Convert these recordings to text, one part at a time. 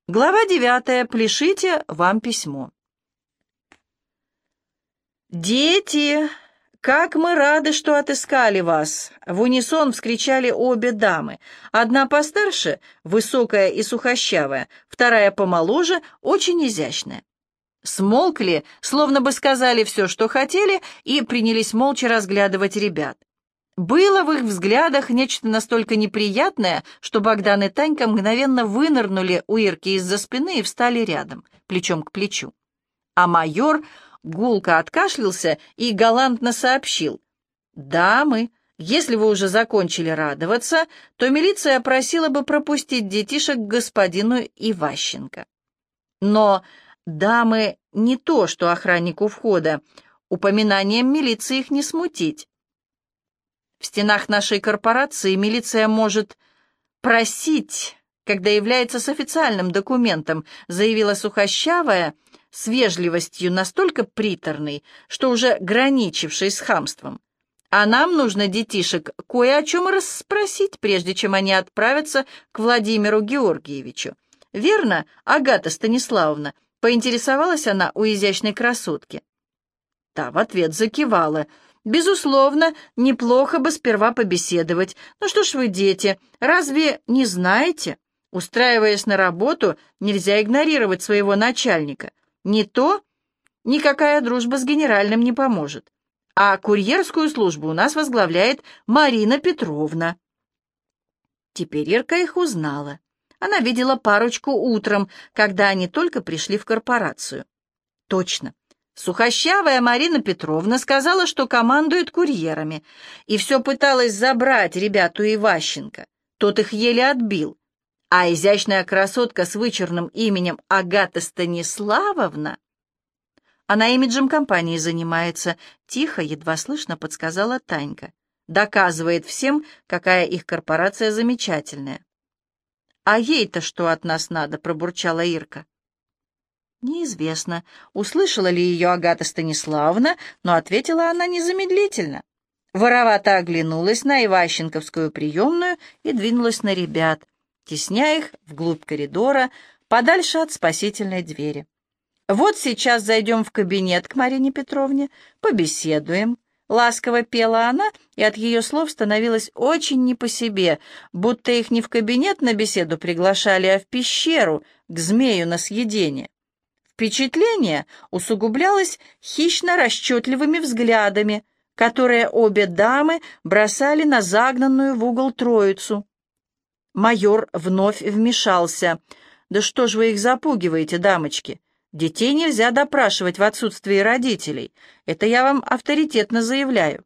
Глава 9. Пишите вам письмо. «Дети, как мы рады, что отыскали вас!» В унисон вскричали обе дамы. Одна постарше, высокая и сухощавая, вторая помоложе, очень изящная. Смолкли, словно бы сказали все, что хотели, и принялись молча разглядывать ребят. Было в их взглядах нечто настолько неприятное, что Богдан и Танька мгновенно вынырнули у Ирки из-за спины и встали рядом, плечом к плечу. А майор гулко откашлялся и галантно сообщил: «Дамы, если вы уже закончили радоваться, то милиция просила бы пропустить детишек к господину Иващенко». Но дамы не то, что охранник у входа, упоминанием милиции их не смутить. В стенах нашей корпорации милиция может просить, когда является с официальным документом, заявила сухощавая, с вежливостью настолько приторной, что уже граничившей с хамством. А нам нужно детишек кое о чем расспросить, прежде чем они отправятся к Владимиру Георгиевичу. Верно, Агата Станиславовна? Поинтересовалась она у изящной красотки. Та в ответ закивала. «Безусловно, неплохо бы сперва побеседовать. Ну что ж вы, дети, разве не знаете? Устраиваясь на работу, нельзя игнорировать своего начальника. Не то никакая дружба с генеральным не поможет. А курьерскую службу у нас возглавляет Марина Петровна». Теперь Ирка их узнала. Она видела парочку утром, когда они только пришли в корпорацию. Точно. Сухощавая Марина Петровна сказала, что командует курьерами, и все пыталась забрать ребяту Иващенко. Тот их еле отбил. А изящная красотка с вычурным именем Агата Станиславовна, она имиджем компании занимается, тихо, едва слышно подсказала Танька. Доказывает всем, какая их корпорация замечательная. «А ей-то что от нас надо?» — пробурчала Ирка. Неизвестно, услышала ли ее Агата Станиславовна, но ответила она незамедлительно. Воровато оглянулась на Иващенковскую приемную и двинулась на ребят, тесня их вглубь коридора, подальше от спасительной двери. «Вот сейчас зайдем в кабинет к Марине Петровне, побеседуем». Ласково пела она, и от ее слов становилось очень не по себе, будто их не в кабинет на беседу приглашали, а в пещеру, к змею на съедение. Впечатление усугублялось хищно-расчетливыми взглядами, которые обе дамы бросали на загнанную в угол троицу. Майор вновь вмешался. «Да что ж вы их запугиваете, дамочки? Детей нельзя допрашивать в отсутствии родителей. Это я вам авторитетно заявляю».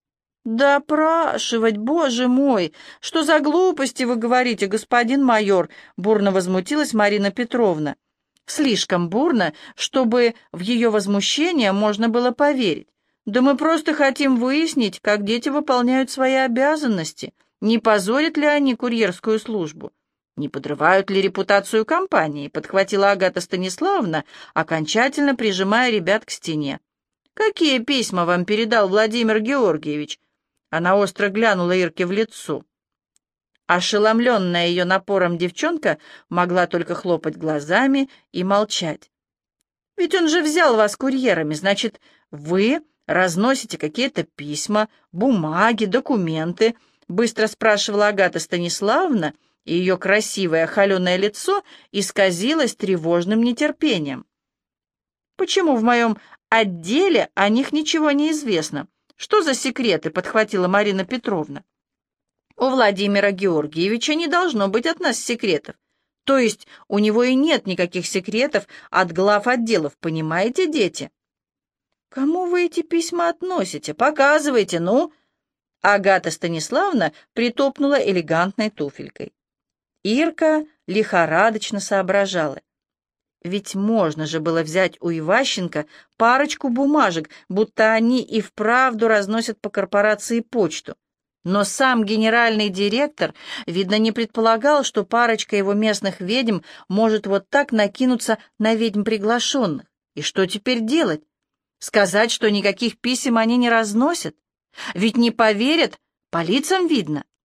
«Допрашивать, боже мой! Что за глупости вы говорите, господин майор?» — бурно возмутилась Марина Петровна. Слишком бурно, чтобы в ее возмущение можно было поверить. «Да мы просто хотим выяснить, как дети выполняют свои обязанности. Не позорят ли они курьерскую службу? Не подрывают ли репутацию компании?» — подхватила Агата Станиславовна, окончательно прижимая ребят к стене. «Какие письма вам передал Владимир Георгиевич?» Она остро глянула Ирке в лицо. Ошеломленная ее напором девчонка могла только хлопать глазами и молчать. «Ведь он же взял вас курьерами, значит, вы разносите какие-то письма, бумаги, документы?» — быстро спрашивала Агата Станиславовна, и ее красивое холеное лицо исказилось тревожным нетерпением. «Почему в моем отделе о них ничего не известно? Что за секреты?» — подхватила Марина Петровна. «У Владимира Георгиевича не должно быть от нас секретов. То есть у него и нет никаких секретов от глав отделов, понимаете, дети?» «Кому вы эти письма относите? Показывайте, ну!» Агата Станиславовна притопнула элегантной туфелькой. Ирка лихорадочно соображала. Ведь можно же было взять у Иващенко парочку бумажек, будто они и вправду разносят по корпорации почту. Но сам генеральный директор, видно, не предполагал, что парочка его местных ведьм может вот так накинуться на ведьм приглашенных. И что теперь делать? Сказать, что никаких писем они не разносят? Ведь не поверят, по лицам видно.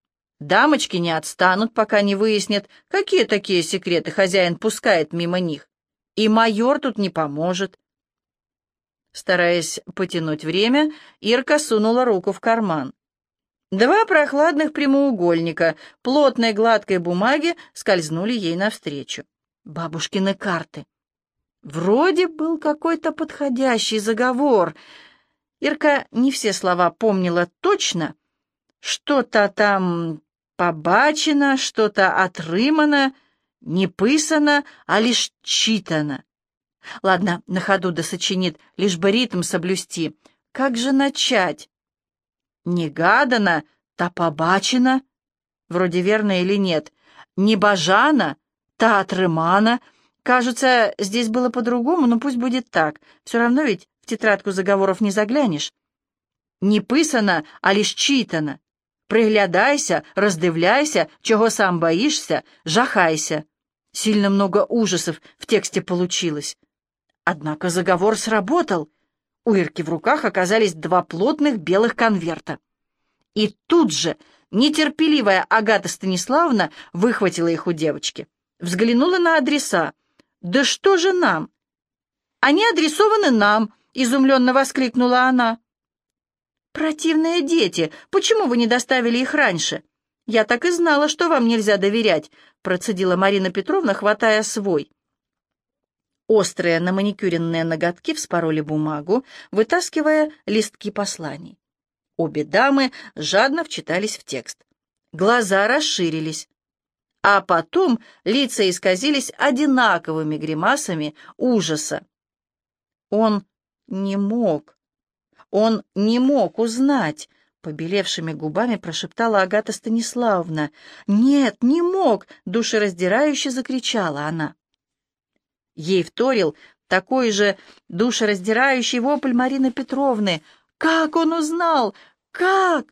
Дамочки не отстанут, пока не выяснят, какие такие секреты хозяин пускает мимо них. И майор тут не поможет. Стараясь потянуть время, Ирка сунула руку в карман. Два прохладных прямоугольника плотной гладкой бумаги скользнули ей навстречу. Бабушкины карты. Вроде был какой-то подходящий заговор. Ирка не все слова помнила точно. Что-то там побачено, что-то отрымано, не писано, а лишь читано. Ладно, на ходу досочинит, лишь бы ритм соблюсти. Как же начать? Не гадано, та побачено. Вроде верно или нет. Не бажано, та отрымана. Кажется, здесь было по-другому, но пусть будет так. Все равно ведь в тетрадку заговоров не заглянешь. Не писано, а лишь читано. Приглядайся, раздивляйся, чего сам боишься, жахайся. Сильно много ужасов в тексте получилось. Однако заговор сработал. У Ирки в руках оказались два плотных белых конверта. И тут же нетерпеливая Агата Станиславовна выхватила их у девочки. Взглянула на адреса. «Да что же нам?» «Они адресованы нам», — изумленно воскликнула она. «Противные дети! Почему вы не доставили их раньше?» «Я так и знала, что вам нельзя доверять», — процедила Марина Петровна, хватая свой. Острые наманикюренные ноготки вспороли бумагу, вытаскивая листки посланий. Обе дамы жадно вчитались в текст. Глаза расширились. А потом лица исказились одинаковыми гримасами ужаса. Он не мог узнать, побелевшими губами прошептала Агата Станиславовна. «Нет, не мог!» — душераздирающе закричала она. Ей вторил такой же душераздирающий вопль Марины Петровны. «Как он узнал? Как?»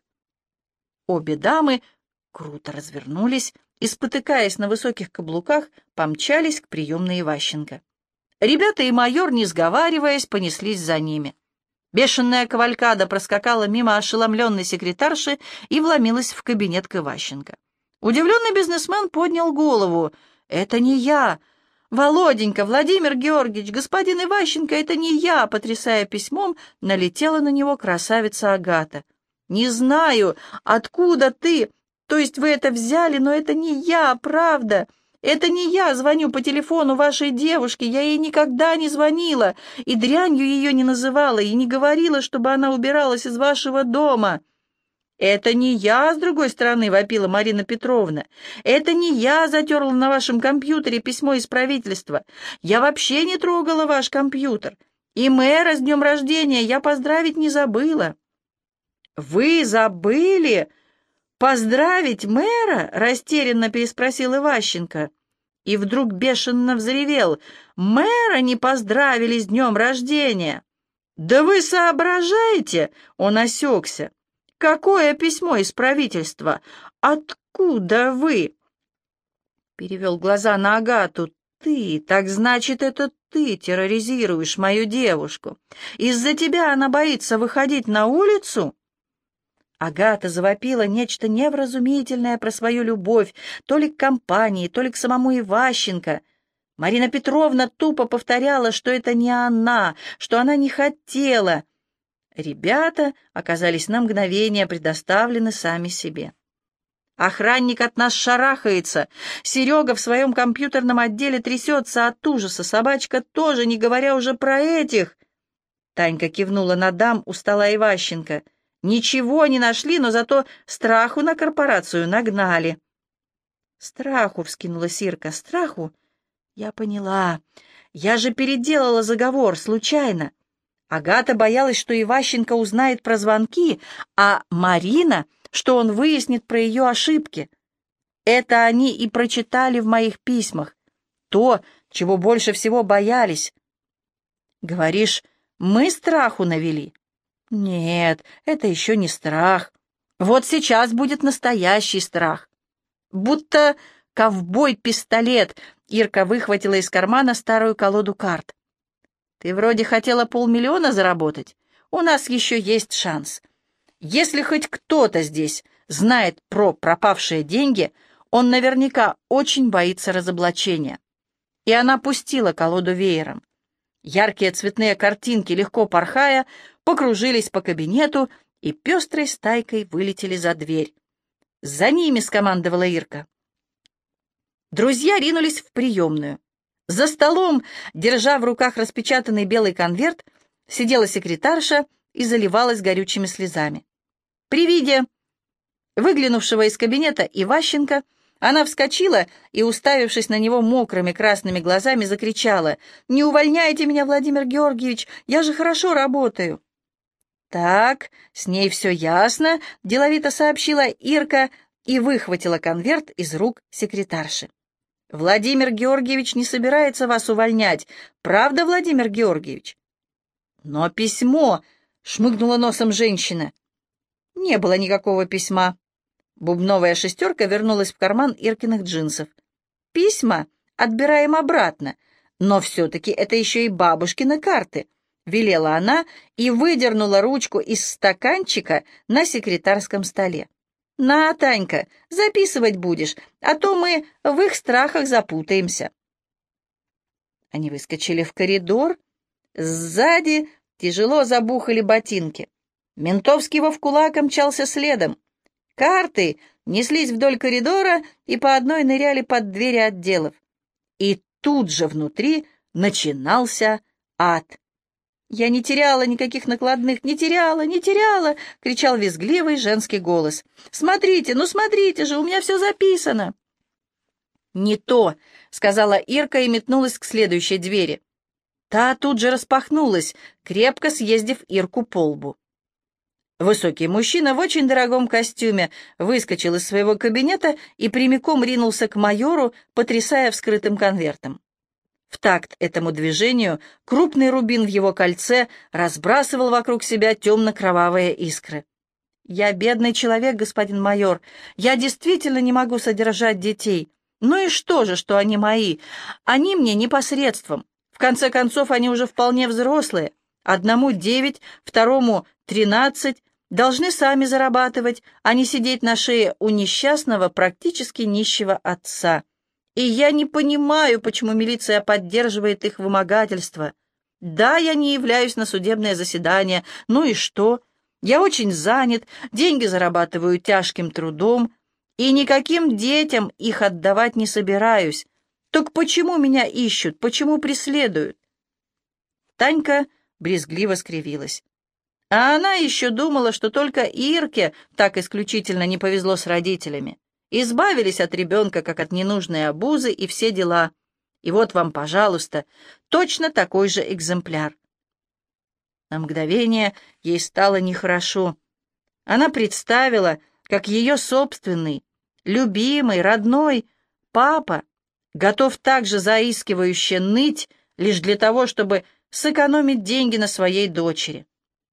Обе дамы круто развернулись и, спотыкаясь на высоких каблуках, помчались к приемной Иващенко. Ребята и майор, не сговариваясь, понеслись за ними. Бешеная кавалькада проскакала мимо ошеломленной секретарши и вломилась в кабинет к Иващенко. Удивленный бизнесмен поднял голову. «Это не я! Володенька, Владимир Георгиевич, господин Иващенко, это не я!» Потрясая письмом, налетела на него красавица Агата. «Не знаю, откуда ты? То есть вы это взяли, но это не я, правда. Это не я звоню по телефону вашей девушке, я ей никогда не звонила, и дрянью ее не называла, и не говорила, чтобы она убиралась из вашего дома». «Это не я, с другой стороны», — вопила Марина Петровна. «Это не я затерла на вашем компьютере письмо из правительства. Я вообще не трогала ваш компьютер. И мэра с днем рождения я поздравить не забыла». «Вы забыли поздравить мэра?» — растерянно переспросил Иващенко. И вдруг бешено взревел. «Мэра не поздравили с днем рождения!» «Да вы соображаете?» — он осекся. «Какое письмо из правительства? Откуда вы?» Перевел глаза на Агату. «Ты, так значит, это ты терроризируешь мою девушку. Из-за тебя она боится выходить на улицу?» Агата завопила нечто невразумительное про свою любовь, то ли к компании, то ли к самому Иващенко. Марина Петровна тупо повторяла, что это не она, что она не хотела. Ребята оказались на мгновение предоставлены сами себе. «Охранник от нас шарахается. Серега в своем компьютерном отделе трясется от ужаса. Собачка тоже, не говоря уже про этих». Танька кивнула на дам у стола Иващенко. «Ничего не нашли, но зато страху на корпорацию нагнали». «Страху», — вскинулась Ирка, — «страху? Я поняла. Я же переделала заговор случайно. Агата боялась, что Иващенко узнает про звонки, а Марина, что он выяснит про ее ошибки. Это они и прочитали в моих письмах. То, чего больше всего боялись. Говоришь, мы страху навели? Нет, это еще не страх. Вот сейчас будет настоящий страх. Будто ковбой-пистолет. Ирка выхватила из кармана старую колоду карт. Ты вроде хотела 500 000 заработать. У нас еще есть шанс. Если хоть кто-то здесь знает про пропавшие деньги, он наверняка очень боится разоблачения. И она пустила колоду веером. Яркие цветные картинки, легко порхая, покружились по кабинету и пестрой стайкой вылетели за дверь. «За ними!» — скомандовала Ирка. Друзья ринулись в приемную. За столом, держа в руках распечатанный белый конверт, сидела секретарша и заливалась горючими слезами. При виде выглянувшего из кабинета Иващенко она вскочила и, уставившись на него мокрыми красными глазами, закричала: «Не увольняйте меня, Владимир Георгиевич, я же хорошо работаю». «Так, с ней все ясно», — деловито сообщила Ирка и выхватила конверт из рук секретарши. «Владимир Георгиевич не собирается вас увольнять. Правда, Владимир Георгиевич?» «Но письмо», — шмыгнула носом женщина. «Не было никакого письма». Бубновая шестерка вернулась в карман Иркиных джинсов. «Письма отбираем обратно, но все-таки это еще и бабушкины карты», — велела она и выдернула ручку из стаканчика на секретарском столе. «На, Танька, записывать будешь, а то мы в их страхах запутаемся». Они выскочили в коридор. Сзади тяжело забухали ботинки. Ментовский вовкулак мчался следом. Карты неслись вдоль коридора и по одной ныряли под двери отделов. И тут же внутри начинался ад. «Я не теряла никаких накладных, не теряла, не теряла!» — кричал визгливый женский голос. «Смотрите, ну смотрите же, у меня все записано!» «Не то!» — сказала Ирка и метнулась к следующей двери. Та тут же распахнулась, крепко съездив Ирку по лбу. Высокий мужчина в очень дорогом костюме выскочил из своего кабинета и прямиком ринулся к майору, потрясая вскрытым конвертом. В такт этому движению крупный рубин в его кольце разбрасывал вокруг себя темно-кровавые искры. «Я бедный человек, господин майор. Я действительно не могу содержать детей. Ну и что же, что они мои? Они мне непосредством. В конце концов, они уже вполне взрослые. Одному 9, второму 13. Должны сами зарабатывать, а не сидеть на шее у несчастного, практически нищего отца. И я не понимаю, почему милиция поддерживает их вымогательство. Да, я не являюсь на судебное заседание. Ну и что? Я очень занят, деньги зарабатываю тяжким трудом, и никаким детям их отдавать не собираюсь. Так почему меня ищут, почему преследуют?» Танька брезгливо скривилась. А она еще думала, что только Ирке так исключительно не повезло с родителями. Избавились от ребенка, как от ненужной обузы, и все дела. И вот вам, пожалуйста, точно такой же экземпляр. На мгновение ей стало нехорошо. Она представила, как ее собственный, любимый, родной папа готов так же заискивающе ныть лишь для того, чтобы сэкономить деньги на своей дочери.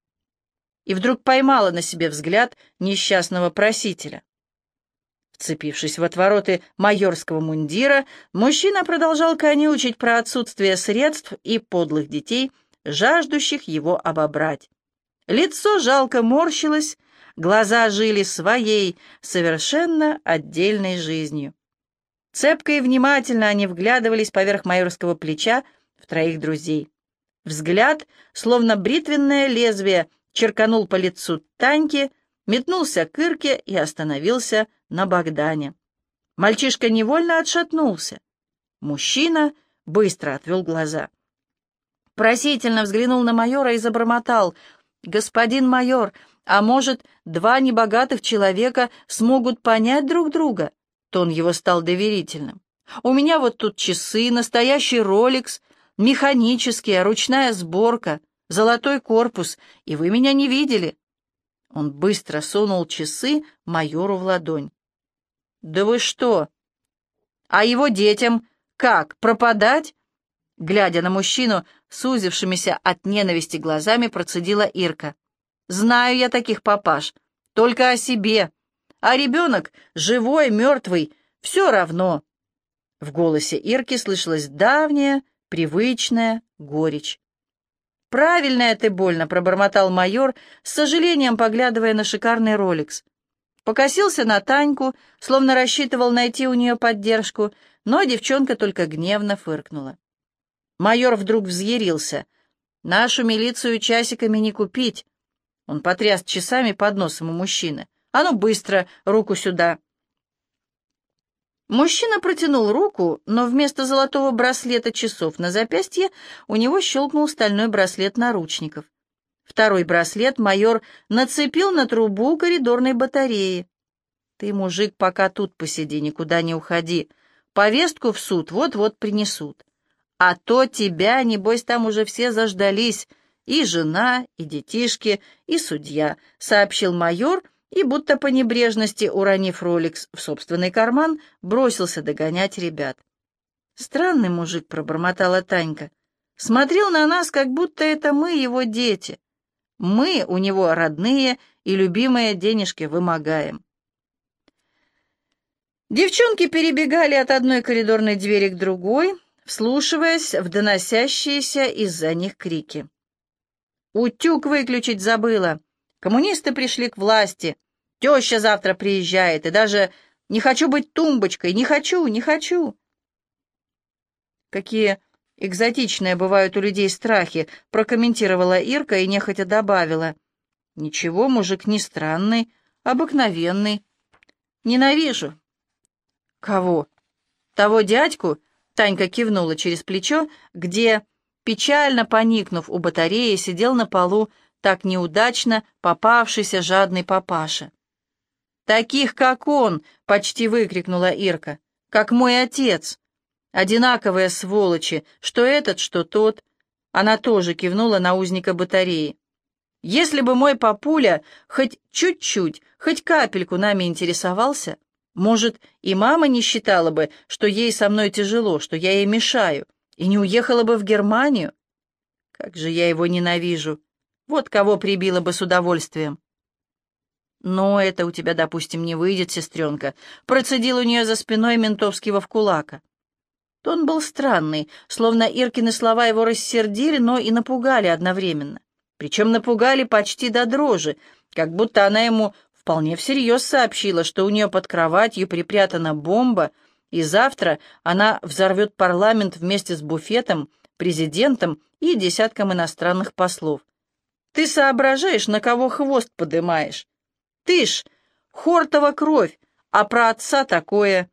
И вдруг поймала на себе взгляд несчастного просителя. Вцепившись в отвороты майорского мундира, мужчина продолжал конючить про отсутствие средств и подлых детей, жаждущих его обобрать. Лицо жалко морщилось, глаза жили своей, совершенно отдельной жизнью. Цепко и внимательно они вглядывались поверх майорского плеча в троих друзей. Взгляд, словно бритвенное лезвие, черканул по лицу Таньки, метнулся к Ирке и остановился на Богдане. Мальчишка невольно отшатнулся. Мужчина быстро отвел глаза. Просительно взглянул на майора и забормотал: «Господин майор, а может, два небогатых человека смогут понять друг друга?» Тон его стал доверительным. «У меня вот тут часы, настоящий Rolex, механические, ручная сборка, золотой корпус, и вы меня не видели». Он быстро сунул часы майору в ладонь. «Да вы что? А его детям как, пропадать?» Глядя на мужчину, сузившимися от ненависти глазами, процедила Ирка. «Знаю я таких папаш, только о себе. А ребенок, живой, мертвый, все равно». В голосе Ирки слышалась давняя, привычная горечь. «Правильно ты больно», — пробормотал майор, с сожалением поглядывая на шикарный Rolex. Покосился на Таньку, словно рассчитывал найти у нее поддержку, но девчонка только гневно фыркнула. Майор вдруг взъярился. «Нашу милицию часиками не купить!» Он потряс часами под носом у мужчины. «А ну быстро, руку сюда!» Мужчина протянул руку, но вместо золотого браслета часов на запястье у него щелкнул стальной браслет наручников. Второй браслет майор нацепил на трубу коридорной батареи. «Ты, мужик, пока тут посиди, никуда не уходи. Повестку в суд вот-вот принесут. А то тебя, небось, там уже все заждались. И жена, и детишки, и судья», — сообщил майор, и, будто по небрежности уронив роликс в собственный карман, бросился догонять ребят. «Странный мужик», — пробормотала Танька. «Смотрел на нас, как будто это мы его дети. Мы у него родные и любимые денежки вымогаем». Девчонки перебегали от одной коридорной двери к другой, вслушиваясь в доносящиеся из-за них крики. «Утюг выключить забыла! Коммунисты пришли к власти! Теща завтра приезжает, и даже не хочу быть тумбочкой! Не хочу, не хочу!» «Какие экзотичные бывают у людей страхи», — прокомментировала Ирка и нехотя добавила. «Ничего, мужик не странный, обыкновенный. Ненавижу». «Кого?» «Того дядьку?» — Танька кивнула через плечо, где, печально поникнув у батареи, сидел на полу так неудачно попавшийся жадный папаша. «Таких, как он!» — почти выкрикнула Ирка. «Как мой отец! Одинаковые сволочи, что этот, что тот!» Она тоже кивнула на узника батареи. «Если бы мой папуля хоть чуть-чуть, хоть капельку нами интересовался, может, и мама не считала бы, что ей со мной тяжело, что я ей мешаю, и не уехала бы в Германию. Как же я его ненавижу! Вот кого прибила бы с удовольствием!» «Но это у тебя, допустим, не выйдет, сестренка», — процедил у нее за спиной ментовский вовкулака. Тон был странный, словно Иркины слова его рассердили, но и напугали одновременно. Причем напугали почти до дрожи, как будто она ему вполне всерьез сообщила, что у нее под кроватью припрятана бомба, и завтра она взорвет парламент вместе с буфетом, президентом и десятком иностранных послов. «Ты соображаешь, на кого хвост подымаешь? Ты ж Хортова кровь, а про отца такое...»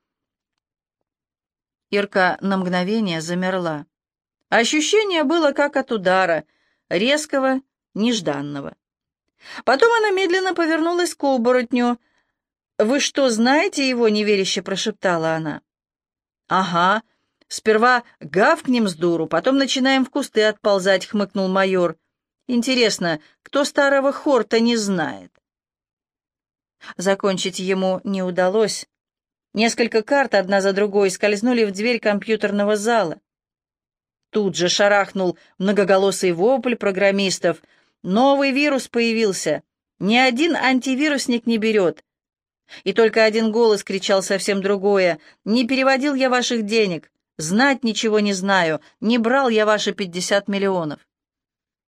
Ирка на мгновение замерла. Ощущение было как от удара, резкого, нежданного. Потом она медленно повернулась к оборотню. «Вы что, знаете его?» — неверяще прошептала она. «Ага. Сперва гавкнем с дуру, потом начинаем в кусты отползать», — хмыкнул майор. «Интересно, кто старого Хорта не знает?» Закончить ему не удалось. Несколько карт одна за другой скользнули в дверь компьютерного зала. Тут же шарахнул многоголосый вопль программистов. «Новый вирус появился! Ни один антивирусник не берет!» И только один голос кричал совсем другое. «Не переводил я ваших денег, знать ничего не знаю, не брал я ваши 50 миллионов!»